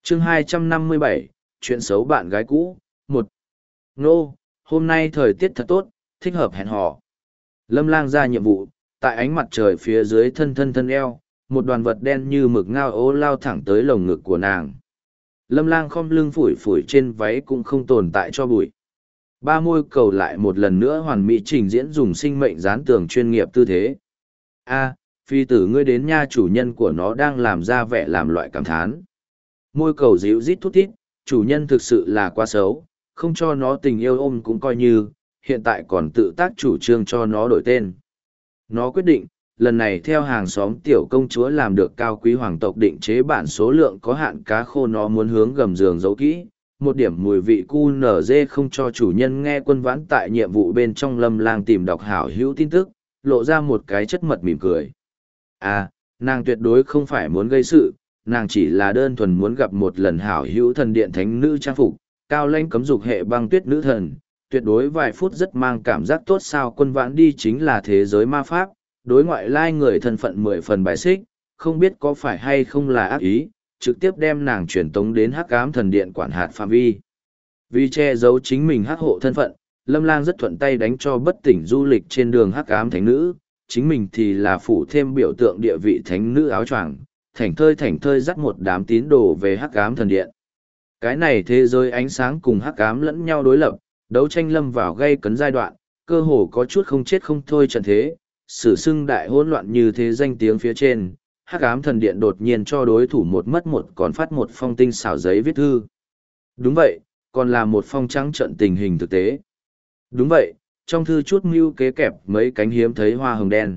chương 257, chuyện xấu bạn gái cũ, một. Nô, hôm nay thời tiết thật tốt, thích hợp hẹn hò. Lâm Lang ra nhiệm vụ, tại ánh mặt trời phía dưới thân eo, một đoàn vật đen như mực ngao ố lao thẳng tới lồng ngực của nàng. Lâm Lang khom lưng phủi phủi trên váy cũng không tồn tại cho bụi. Ba môi cầu lại một lần nữa hoàn mỹ trình diễn dùng sinh mệnh dán tường chuyên nghiệp tư thế. A, phi tử ngươi đến nha, chủ nhân của nó đang làm ra vẻ làm loại cảm thán. Môi cầu díu rít thút thít, chủ nhân thực sự là quá xấu, không cho nó tình yêu ôm cũng coi như, hiện tại còn tự tác chủ trương cho nó đổi tên. Nó quyết định, lần này theo hàng xóm tiểu công chúa làm được cao quý hoàng tộc định chế bản số lượng có hạn cá khô, nó muốn hướng gầm giường giấu kỹ. Một điểm mùi vị QNZ không cho chủ nhân nghe. Quân Vãn tại nhiệm vụ bên trong Lâm Lang tìm đọc hảo hữu tin tức, lộ ra một cái chất mật mỉm cười. À, nàng tuyệt đối không phải muốn gây sự, nàng chỉ là đơn thuần muốn gặp một lần hảo hữu thần điện thánh nữ trang phục, cao lãnh cấm dục hệ băng tuyết nữ thần, tuyệt đối vài phút rất mang cảm giác tốt. Sao Quân Vãn đi chính là thế giới ma pháp, đối ngoại lai người thân phận 10 phần bài xích, không biết có phải hay không là ác ý, trực tiếp đem nàng truyền tống đến Hắc Ám thần điện quản hạt phạm vi. Vì che giấu chính mình hắc hộ thân phận, Lâm Lang rất thuận tay đánh cho bất tỉnh du lịch trên đường Hắc Ám thánh nữ, chính mình thì là phủ thêm biểu tượng địa vị thánh nữ áo choàng, thảnh thơi dắt một đám tín đồ về Hắc Ám thần điện. Cái này thế giới ánh sáng cùng hắc ám lẫn nhau đối lập, đấu tranh lâm vào gay cấn giai đoạn, cơ hồ có chút không chết không thôi trận thế, sử xưng đại hỗn loạn như thế danh tiếng phía trên. Hắc ám thần điện đột nhiên cho đối thủ một mất một còn phát một phong tinh xảo giấy viết thư. Đúng vậy, còn là một phong trắng trận tình hình thực tế. Đúng vậy, trong thư chút mưu kế kẹp mấy cánh hiếm thấy hoa hồng đen.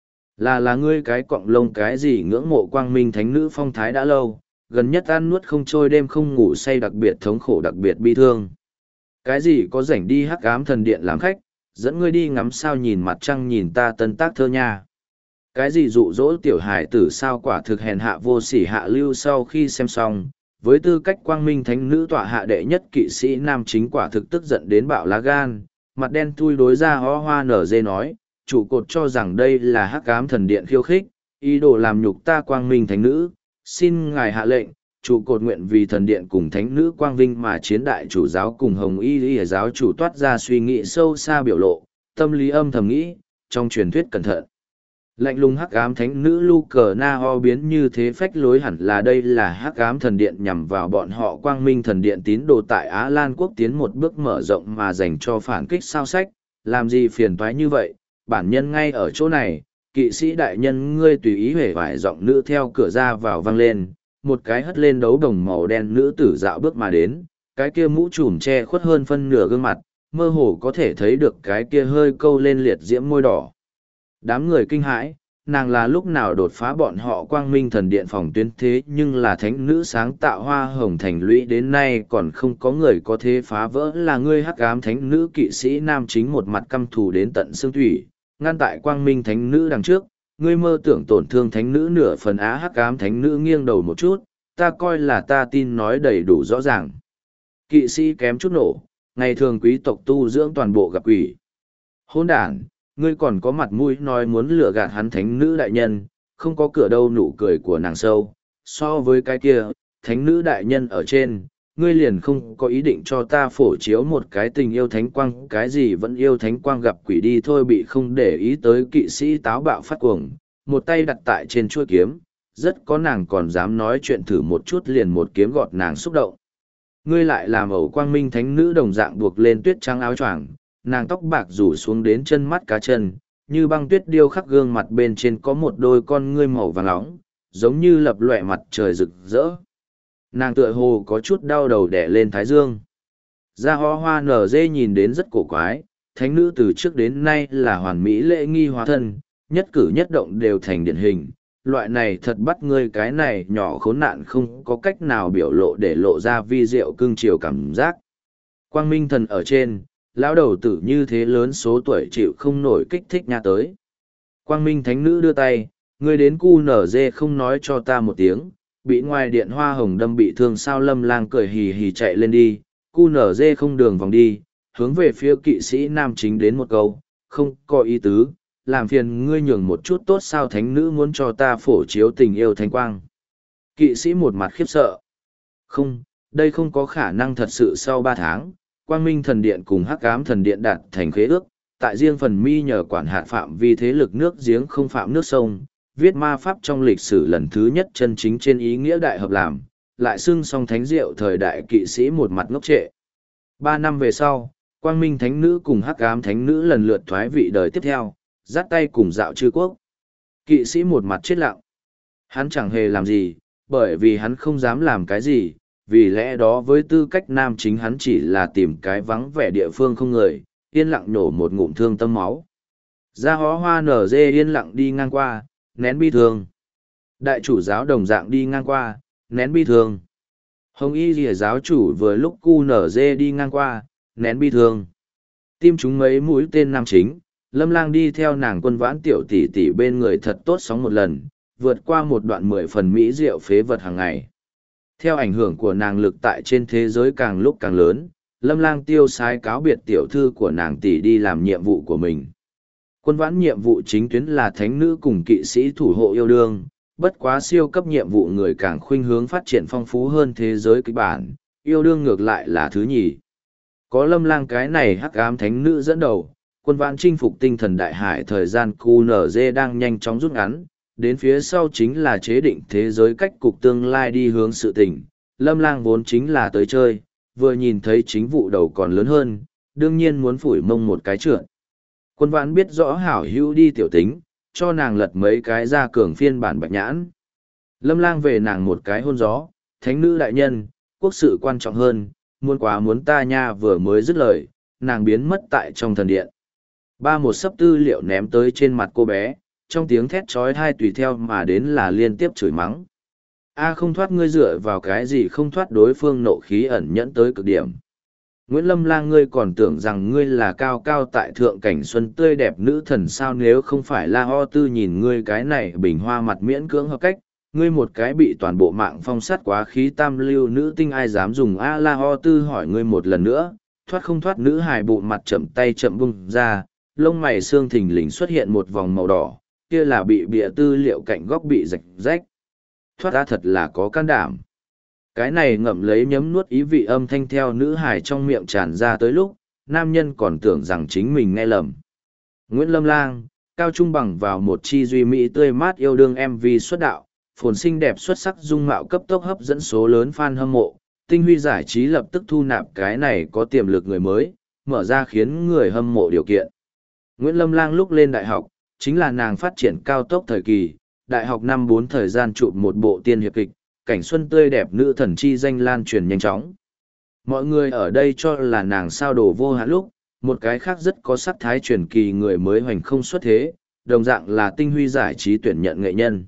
Là ngươi cái cọng lông cái gì ngưỡng mộ quang minh thánh nữ phong thái đã lâu, gần nhất ăn nuốt không trôi đêm không ngủ say đặc biệt thống khổ đặc biệt bi thương. Cái gì có rảnh đi Hắc Ám thần điện làm khách, dẫn ngươi đi ngắm sao nhìn mặt trăng nhìn ta tân tác thơ nha. Cái gì dụ dỗ tiểu hải tử sao, quả thực hèn hạ vô sỉ hạ lưu. Sau khi xem xong, với tư cách quang minh thánh nữ tọa hạ đệ nhất kỵ sĩ nam chính quả thực tức giận đến bạo lá gan, mặt đen thui đối ra ho hoa nở dê nói, trụ cột cho rằng đây là Hắc Ám thần điện khiêu khích, ý đồ làm nhục ta quang minh thánh nữ, xin ngài hạ lệnh, trụ cột nguyện vì thần điện cùng thánh nữ quang vinh mà chiến. Đại chủ giáo cùng hồng y giáo chủ toát ra suy nghĩ sâu xa biểu lộ, tâm lý âm thầm nghĩ, trong truyền thuyết cẩn thận. Lạnh lùng Hắc Ám thánh nữ Luca Na ho biến như thế phách lối, hẳn là đây là Hắc Ám thần điện nhằm vào bọn họ quang minh thần điện tín đồ tại Á Lan quốc tiến một bước mở rộng mà dành cho phản kích sao sách, làm gì phiền toái như vậy, bản nhân ngay ở chỗ này. Kỵ sĩ đại nhân ngươi tùy ý huệ vải giọng nữ theo cửa ra vào vang lên, một cái hất lên đấu đồng màu đen nữ tử dạo bước mà đến, cái kia mũ trùm che khuất hơn phân nửa gương mặt, mơ hồ có thể thấy được cái kia hơi câu lên liệt diễm môi đỏ. Đám người kinh hãi, nàng là lúc nào đột phá bọn họ quang minh thần điện phòng tuyến, thế nhưng là thánh nữ sáng tạo hoa hồng thành lũy đến nay còn không có người có thế phá vỡ. Là ngươi Hắc Ám thánh nữ kỵ sĩ nam chính một mặt căm thù đến tận xương thủy, ngăn tại quang minh thánh nữ đằng trước, ngươi mơ tưởng tổn thương thánh nữ nửa phần. Á Hắc Ám thánh nữ nghiêng đầu một chút, ta coi là ta tin nói đầy đủ rõ ràng. Kỵ sĩ kém chút nổ, ngày thường quý tộc tu dưỡng toàn bộ gặp quỷ. Hôn đản, ngươi còn có mặt mũi nói muốn lừa gạt hắn thánh nữ đại nhân, không có cửa đâu. Nụ cười của nàng sâu, so với cái kia, thánh nữ đại nhân ở trên, ngươi liền không có ý định cho ta phổ chiếu một cái tình yêu thánh quang, cái gì vẫn yêu thánh quang gặp quỷ đi thôi. Bị không để ý tới kỵ sĩ táo bạo phát cuồng, một tay đặt tại trên chuôi kiếm, rất có nàng còn dám nói chuyện thử một chút liền một kiếm gọt nàng xúc động. Ngươi lại làm ẩu quang minh thánh nữ đồng dạng buộc lên tuyết trắng áo choàng, nàng tóc bạc rủ xuống đến chân mắt cá chân, như băng tuyết điêu khắc gương mặt bên trên có một đôi con ngươi màu vàng nóng, giống như lập lòe mặt trời rực rỡ. Nàng tựa hồ có chút đau đầu đẻ lên thái dương. Ra ho hoa nở dê nhìn đến rất cổ quái, thánh nữ từ trước đến nay là hoàn mỹ lễ nghi hóa thân, nhất cử nhất động đều thành điển hình. Loại này thật bắt ngươi cái này nhỏ khốn nạn không có cách nào biểu lộ để lộ ra vi diệu cưng chiều cảm giác. Quang minh thần ở trên, lão đầu tử như thế lớn số tuổi chịu không nổi kích thích nha tới. Quang minh thánh nữ đưa tay, ngươi đến QNZ không nói cho ta một tiếng, bị ngoài điện hoa hồng đâm bị thương sao. Lâm Lang cười hì hì chạy lên đi, QNZ không đường vòng đi, hướng về phía kỵ sĩ nam chính đến một câu, không có ý tứ, làm phiền ngươi nhường một chút tốt sao, thánh nữ muốn cho ta phổ chiếu tình yêu thánh quang. Kỵ sĩ một mặt khiếp sợ. Không, đây không có khả năng thật sự sau 3 tháng, Quang Minh Thần Điện cùng Hắc Ám Thần Điện đạt thành khế ước, tại riêng phần mi nhờ quản hạt phạm vi thế lực nước giếng không phạm nước sông, viết ma pháp trong lịch sử lần thứ nhất chân chính trên ý nghĩa đại hợp làm, lại xưng song thánh diệu thời đại kỵ sĩ một mặt ngốc trệ. 3 năm về sau, Quang Minh Thánh Nữ cùng Hắc Ám Thánh Nữ lần lượt thoái vị đời tiếp theo, dắt tay cùng dạo chư quốc. Kỵ sĩ một mặt chết lặng. Hắn chẳng hề làm gì, bởi vì hắn không dám làm cái gì, vì lẽ đó với tư cách nam chính hắn chỉ là tìm cái vắng vẻ địa phương không người, yên lặng nổ một ngụm thương tâm máu. Ra hó hoa nở dê yên lặng đi ngang qua, nén bi thương. Đại chủ giáo đồng dạng đi ngang qua, nén bi thương. Hồng y rìa giáo chủ vừa lúc cu nở dê đi ngang qua, nén bi thương. Tim chúng mấy mũi tên nam chính, Lâm Lang đi theo nàng Quân Vãn tiểu tỷ tỷ bên người thật tốt sóng một lần, vượt qua một đoạn 10 phần mỹ rượu phế vật hàng ngày. Theo ảnh hưởng của nàng lực tại trên thế giới càng lúc càng lớn, Lâm Lang tiêu sái cáo biệt tiểu thư của nàng tỷ đi làm nhiệm vụ của mình. Quân Vãn nhiệm vụ chính tuyến là thánh nữ cùng kỵ sĩ thủ hộ yêu đương, bất quá siêu cấp nhiệm vụ người càng khuynh hướng phát triển phong phú hơn thế giới kịch bản, yêu đương ngược lại là thứ nhì. Có Lâm Lang cái này hắc ám thánh nữ dẫn đầu, Quân Vãn chinh phục tinh thần đại hải thời gian QNZ đang nhanh chóng rút ngắn, đến phía sau chính là chế định thế giới cách cục tương lai đi hướng sự tình. Lâm Lang vốn chính là tới chơi, vừa nhìn thấy chính vụ đầu còn lớn hơn, đương nhiên muốn phủi mông một cái trượt. Quân Vãn biết rõ hảo hữu đi tiểu tính, cho nàng lật mấy cái ra cường phiên bản bạch nhãn. Lâm Lang về nàng một cái hôn gió, thánh nữ đại nhân, quốc sự quan trọng hơn, muốn quá muốn ta nha vừa mới dứt lời, nàng biến mất tại trong thần điện. Ba một sấp tư liệu ném tới trên mặt cô bé, trong tiếng thét trói thai tùy theo mà đến là liên tiếp chửi mắng. A không thoát ngươi dựa vào cái gì không thoát đối phương nộ khí ẩn nhẫn tới cực điểm. Nguyễn Lâm Lang ngươi còn tưởng rằng ngươi là cao cao tại thượng cảnh xuân tươi đẹp nữ thần sao nếu không phải La Ho Tư nhìn ngươi cái này bình hoa mặt miễn cưỡng hợp cách, ngươi một cái bị toàn bộ mạng phong sát quá khí tam lưu nữ tinh ai dám dùng A La Ho Tư hỏi ngươi một lần nữa, thoát không thoát nữ hài bụng mặt chậm tay chậm bung ra, lông mày xương thình lình xuất hiện một vòng màu đỏ, kia là bị bịa tư liệu cạnh góc bị rạch rách. Thoát ra thật là có can đảm. Cái này ngậm lấy nhấm nuốt ý vị âm thanh theo nữ hài trong miệng tràn ra tới lúc, nam nhân còn tưởng rằng chính mình nghe lầm. Nguyễn Lâm Lang, cao trung bằng vào một chi duy mỹ tươi mát yêu đương MV xuất đạo, phồn xinh đẹp xuất sắc dung mạo cấp tốc hấp dẫn số lớn fan hâm mộ, tinh huy giải trí lập tức thu nạp cái này có tiềm lực người mới, mở ra khiến người hâm mộ điều kiện. Nguyễn Lâm Lang lúc lên đại học, chính là nàng phát triển cao tốc thời kỳ, đại học năm 4 thời gian chụp một bộ tiên hiệp kịch, cảnh xuân tươi đẹp nữ thần chi danh lan truyền nhanh chóng. Mọi người ở đây cho là nàng sao đổ vô hạn lúc, một cái khác rất có sắc thái truyền kỳ người mới hoành không xuất thế, đồng dạng là tinh huy giải trí tuyển nhận nghệ nhân.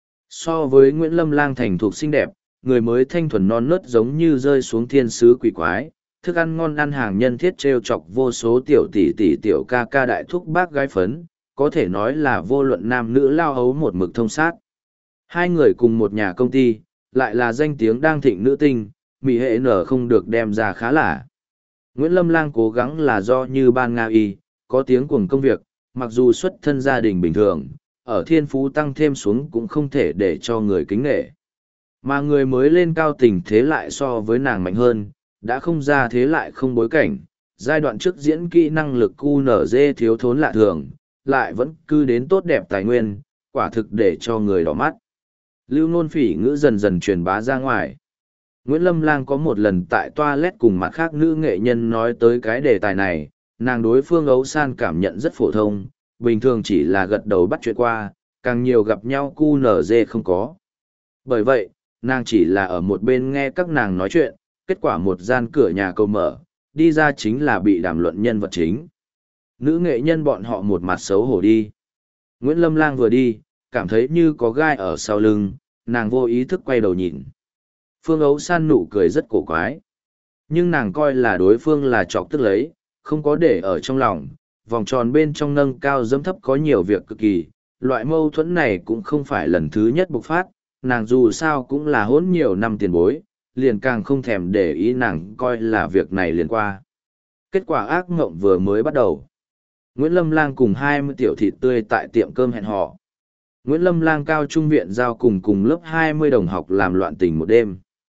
So với Nguyễn Lâm Lang thành thục xinh đẹp, người mới thanh thuần non nớt giống như rơi xuống thiên sứ quỷ quái, thức ăn ngon ăn hàng nhân thiết trêu chọc vô số tiểu tỷ tỷ tiểu ca ca đại thúc bác gái phấn, có thể nói là vô luận nam nữ lao hấu một mực thông sát. Hai người cùng một nhà công ty, lại là danh tiếng đang thịnh nữ tinh, mỹ hệ nở không được đem ra khá là. Nguyễn Lâm Lang cố gắng là do như ban Nga y, có tiếng cuồng công việc, mặc dù xuất thân gia đình bình thường, ở thiên phú tăng thêm xuống cũng không thể để cho người kính nghệ. Mà người mới lên cao tình thế lại so với nàng mạnh hơn, đã không ra thế lại không bối cảnh, giai đoạn trước diễn kỹ năng lực QNZ thiếu thốn lạ thường, lại vẫn cứ đến tốt đẹp tài nguyên, quả thực để cho người đỏ mắt. Lưu nôn phỉ ngữ dần dần truyền bá ra ngoài. Nguyễn Lâm Lang có một lần tại toilet cùng mặt khác nữ nghệ nhân nói tới cái đề tài này, nàng đối phương ấu san cảm nhận rất phổ thông, bình thường chỉ là gật đầu bắt chuyện qua, càng nhiều gặp nhau QNZ không có. Bởi vậy, nàng chỉ là ở một bên nghe các nàng nói chuyện, kết quả một gian cửa nhà cầu mở, đi ra chính là bị đàm luận nhân vật chính. Nữ nghệ nhân bọn họ một mặt xấu hổ đi. Nguyễn Lâm Lang vừa đi, cảm thấy như có gai ở sau lưng, nàng vô ý thức quay đầu nhìn. Phương Ấu San nụ cười rất cổ quái. Nhưng nàng coi là đối phương là chọc tức lấy, không có để ở trong lòng, vòng tròn bên trong nâng cao dẫm thấp có nhiều việc cực kỳ, loại mâu thuẫn này cũng không phải lần thứ nhất bộc phát, nàng dù sao cũng là hỗn nhiều năm tiền bối, liền càng không thèm để ý nàng coi là việc này liền qua. Kết quả ác mộng vừa mới bắt đầu. Nguyễn Lâm Lang cùng 20 tiểu thịt tươi tại tiệm cơm hẹn hò. Nguyễn Lâm Lang cao trung viện giao cùng lớp 20 đồng học làm loạn tình một đêm.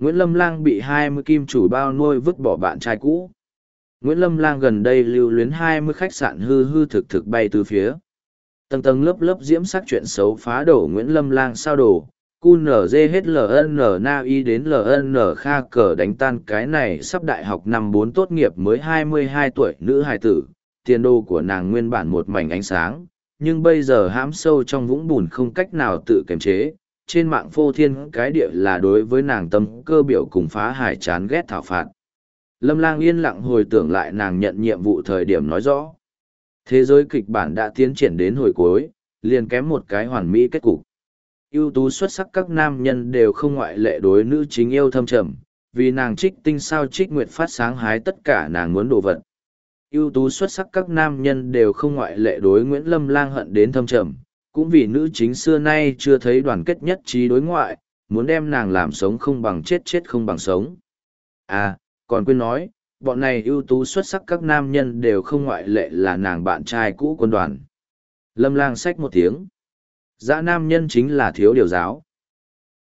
Nguyễn Lâm Lang bị 20 kim chủ bao nuôi vứt bỏ bạn trai cũ. Nguyễn Lâm Lang gần đây lưu luyến 20 khách sạn hư hư thực thực bay từ phía. Tầng tầng lớp lớp diễm sắc chuyện xấu phá đổ Nguyễn Lâm Lang sao đổ. QNZ hết LN Na Y đến LN Kha cờ đánh tan cái này sắp đại học năm 4 tốt nghiệp mới 22 tuổi nữ hài tử. Tiền đồ của nàng nguyên bản một mảnh ánh sáng, nhưng bây giờ hãm sâu trong vũng bùn không cách nào tự kiềm chế. Trên mạng phô thiên cái địa là đối với nàng tâm cơ biểu cùng phá hải chán ghét thảo phạt. Lâm Lang yên lặng hồi tưởng lại nàng nhận nhiệm vụ thời điểm nói rõ. Thế giới kịch bản đã tiến triển đến hồi cuối, liền kém một cái hoàn mỹ kết cục. Ưu tú xuất sắc các nam nhân đều không ngoại lệ đối nữ chính yêu thâm trầm, vì nàng trích tinh sao trích nguyệt phát sáng hái tất cả nàng muốn đồ vật. Ưu tú xuất sắc các nam nhân đều không ngoại lệ đối Nguyễn Lâm Lang hận đến thâm trầm, cũng vì nữ chính xưa nay chưa thấy đoàn kết nhất trí đối ngoại, muốn đem nàng làm sống không bằng chết, chết không bằng sống. À, còn quên nói, bọn này ưu tú xuất sắc các nam nhân đều không ngoại lệ là nàng bạn trai cũ quân đoàn. Lâm Lang xách một tiếng. Dã nam nhân chính là thiếu điều giáo.